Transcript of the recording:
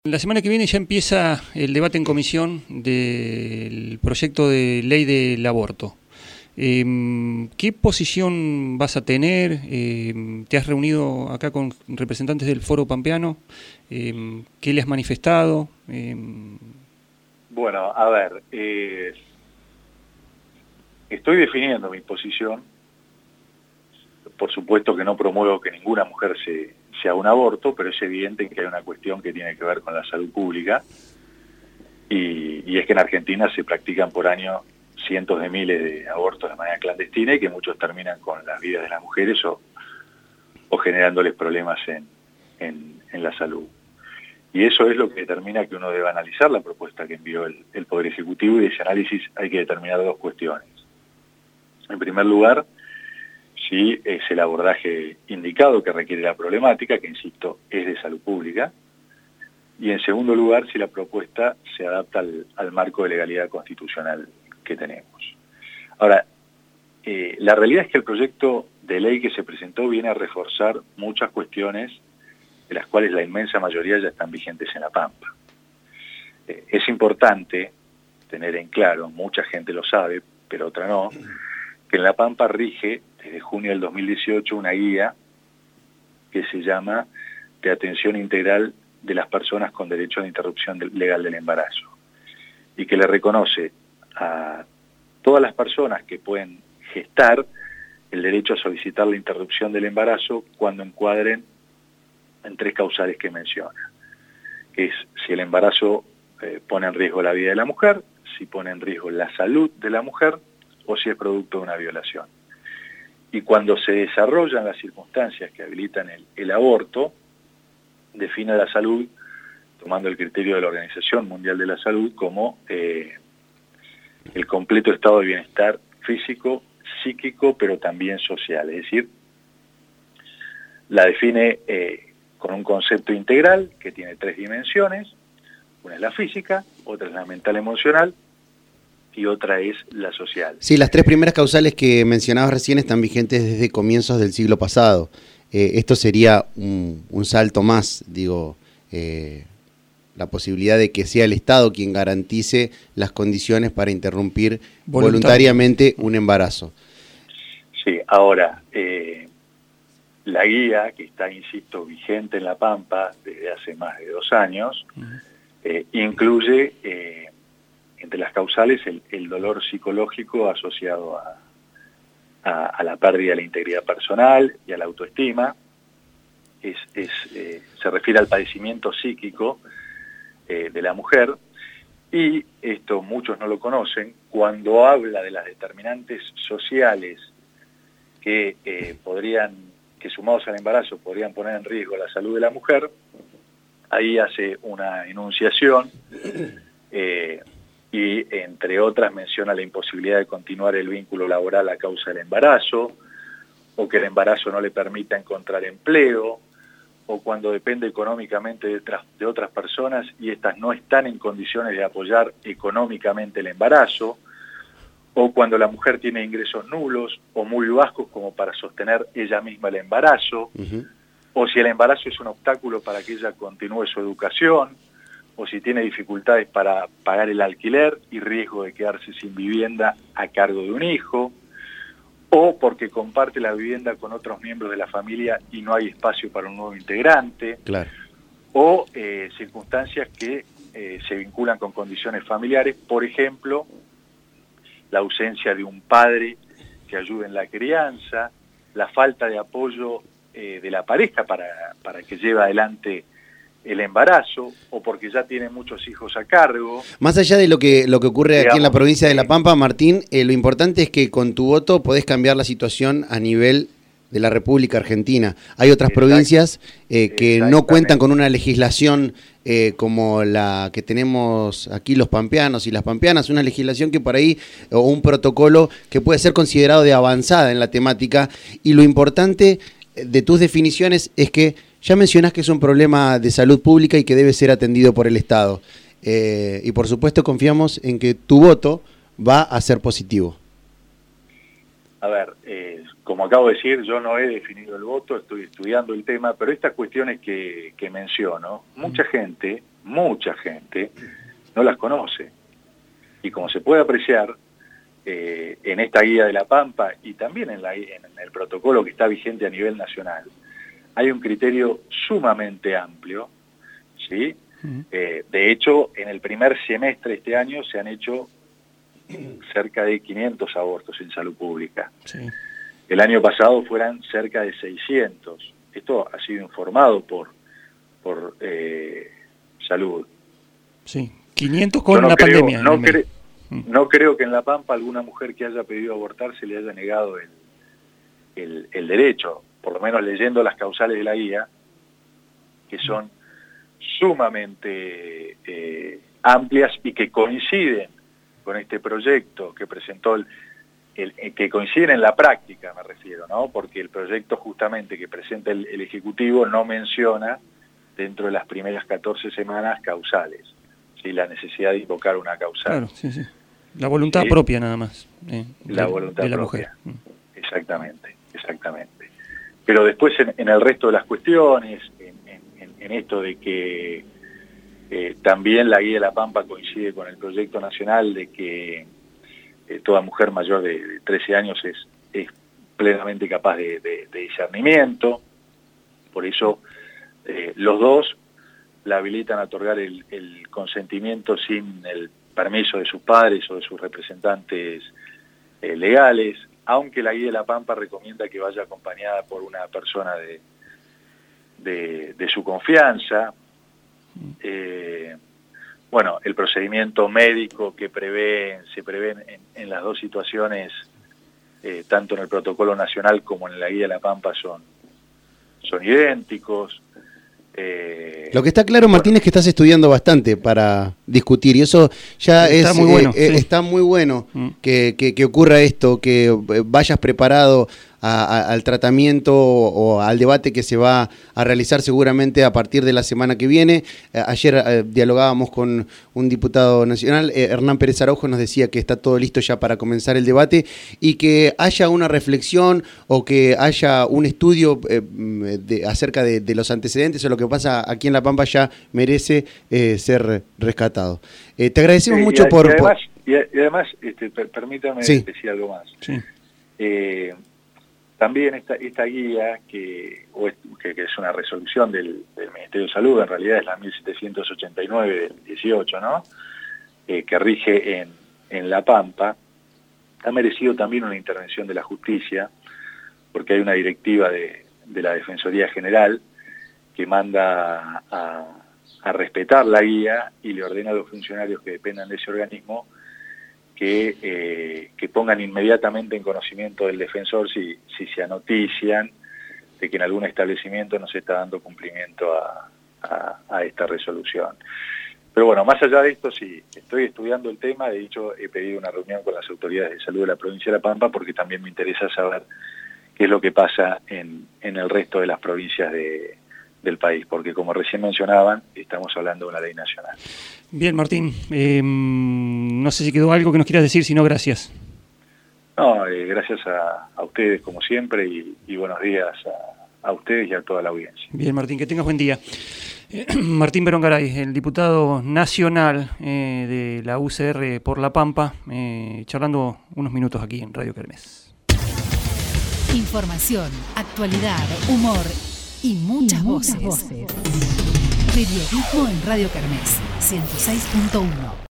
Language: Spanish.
La semana que viene ya empieza el debate en comisión del proyecto de ley del aborto. ¿Qué posición vas a tener? ¿Te has reunido acá con representantes del Foro Pampeano? ¿Qué le has manifestado? Bueno, a ver, estoy definiendo mi posición. Por supuesto que no promuevo que ninguna mujer se haga un aborto, pero es evidente que hay una cuestión que tiene que ver con la salud pública, y es que en Argentina se practican por año cientos de miles de abortos de manera clandestina y que muchos terminan con las vidas de las mujeres o generándoles problemas en la salud. Y eso es lo que determina que uno debe analizar la propuesta que envió el Poder Ejecutivo, y de ese análisis hay que determinar dos cuestiones. En primer lugar, si es el abordaje indicado que requiere la problemática, que insisto, es de salud pública, y en segundo lugar, si la propuesta se adapta al marco de legalidad constitucional que tenemos. Ahora, la realidad es que el proyecto de ley que se presentó viene a reforzar muchas cuestiones de las cuales la inmensa mayoría ya están vigentes en La Pampa. Es importante tener en claro, mucha gente lo sabe, pero otra no, que en La Pampa rige desde junio del 2018 una guía que se llama de atención integral de las personas con derecho a la interrupción legal del embarazo, y que le reconoce a todas las personas que pueden gestar el derecho a solicitar la interrupción del embarazo cuando encuadren en tres causales que menciona, que es si el embarazo pone en riesgo la vida de la mujer, si pone en riesgo la salud de la mujer o si es producto de una violación. Y cuando se desarrollan las circunstancias que habilitan el aborto, define la salud, tomando el criterio de la Organización Mundial de la Salud, como el completo estado de bienestar físico, psíquico, pero también social. Es decir, la define con un concepto integral que tiene tres dimensiones: una es la física, otra es la mental emocional y otra es la social. Sí, las tres primeras causales que mencionabas recién están vigentes desde comienzos del siglo pasado. Esto sería un salto más, digo, la posibilidad de que sea el Estado quien garantice las condiciones para interrumpir voluntariamente un embarazo. Sí, ahora, la guía, que está, insisto, vigente en La Pampa desde hace más de 2 años, incluye entre las causales el dolor psicológico asociado a la pérdida de la integridad personal y a la autoestima. Se refiere al padecimiento psíquico de la mujer, y esto muchos no lo conocen. Cuando habla de las determinantes sociales que sumados al embarazo podrían poner en riesgo la salud de la mujer, ahí hace una enunciación y entre otras menciona la imposibilidad de continuar el vínculo laboral a causa del embarazo, o que el embarazo no le permita encontrar empleo, o cuando depende económicamente de otras personas y estas no están en condiciones de apoyar económicamente el embarazo, o cuando la mujer tiene ingresos nulos o muy bajos como para sostener ella misma el embarazo, o si el embarazo es un obstáculo para que ella continúe su educación, o si tiene dificultades para pagar el alquiler y riesgo de quedarse sin vivienda a cargo de un hijo, o porque comparte la vivienda con otros miembros de la familia y no hay espacio para un nuevo integrante, claro, o circunstancias que se vinculan con condiciones familiares, por ejemplo, la ausencia de un padre que ayude en la crianza, la falta de apoyo de la pareja para que lleve adelante el embarazo, o porque ya tiene muchos hijos a cargo. Más allá de lo que ocurre aquí en la provincia de La Pampa, Martín, lo importante es que con tu voto podés cambiar la situación a nivel de la República Argentina. Hay otras provincias que no cuentan con una legislación como la que tenemos aquí los pampeanos y las pampeanas, una legislación que por ahí, o un protocolo que puede ser considerado de avanzada en la temática, y lo importante de tus definiciones es que ya mencionás que es un problema de salud pública y que debe ser atendido por el Estado. Y por supuesto confiamos en que tu voto va a ser positivo. A ver, como acabo de decir, yo no he definido el voto, estoy estudiando el tema, pero estas cuestiones que menciono, mucha gente mucha gente no las conoce. Y como se puede apreciar en esta guía de la Pampa y también en el protocolo que está vigente a nivel nacional, hay un criterio sumamente amplio, ¿sí? De hecho, en el primer semestre de este año se han hecho cerca de 500 abortos en salud pública. Sí. El año pasado fueran cerca de 600. Esto ha sido informado por salud. Sí, 500 con la pandemia. No creo que en La Pampa alguna mujer que haya pedido abortar se le haya negado el derecho, por lo menos leyendo las causales de la guía, que son sumamente amplias y que coinciden con este proyecto que presentó que coinciden en la práctica, me refiero, ¿no? Porque el proyecto justamente que presenta el Ejecutivo no menciona dentro de las primeras 14 semanas causales, ¿sí? La necesidad de invocar una causal. Claro, sí, sí. La voluntad propia nada más. La voluntad de la propia. Mujer. Exactamente. Pero después en el resto de las cuestiones, en esto de que también la guía de la Pampa coincide con el proyecto nacional de que toda mujer mayor de 13 años es plenamente capaz de discernimiento, por eso los dos la habilitan a otorgar el consentimiento sin el permiso de sus padres o de sus representantes legales, aunque la guía de la Pampa recomienda que vaya acompañada por una persona de su confianza. Bueno, el procedimiento médico que se prevé en las dos situaciones, tanto en el protocolo nacional como en la guía de la Pampa, son idénticos. Lo que está claro, Martín, es que estás estudiando bastante para discutir, y eso ya está muy bueno. Está muy bueno que ocurra esto, que vayas preparado al tratamiento o al debate que se va a realizar seguramente a partir de la semana que viene. Ayer dialogábamos con un diputado nacional, Hernán Pérez Araujo, nos decía que está todo listo ya para comenzar el debate y que haya una reflexión o que haya un estudio acerca de los antecedentes o lo que pasa aquí en La Pampa ya merece ser rescatado. Te agradecemos mucho y además permítame decir algo más. Sí. También esta guía, que es una resolución del Ministerio de Salud, en realidad es la 1789 del 18, ¿no? Que rige en La Pampa, ha merecido también una intervención de la justicia, porque hay una directiva de la Defensoría General que manda a respetar la guía y le ordena a los funcionarios que dependan de ese organismo que pongan inmediatamente en conocimiento del defensor si se anotician de que en algún establecimiento no se está dando cumplimiento a esta resolución. Pero bueno, más allá de esto, sí, estoy estudiando el tema. De hecho, he pedido una reunión con las autoridades de salud de la provincia de La Pampa porque también me interesa saber qué es lo que pasa en el resto de las provincias del país, porque como recién mencionaban, estamos hablando de una ley nacional. Bien, Martín, no sé si quedó algo que nos quieras decir, si no, gracias. No, gracias a ustedes como siempre y buenos días a ustedes y a toda la audiencia. Bien, Martín, que tengas buen día. Martín Berón Garay, el diputado nacional de la UCR por La Pampa, charlando unos minutos aquí en Radio Kermés. Información, actualidad, humor y muchas voces. Periodismo en Radio Kermés 106.1.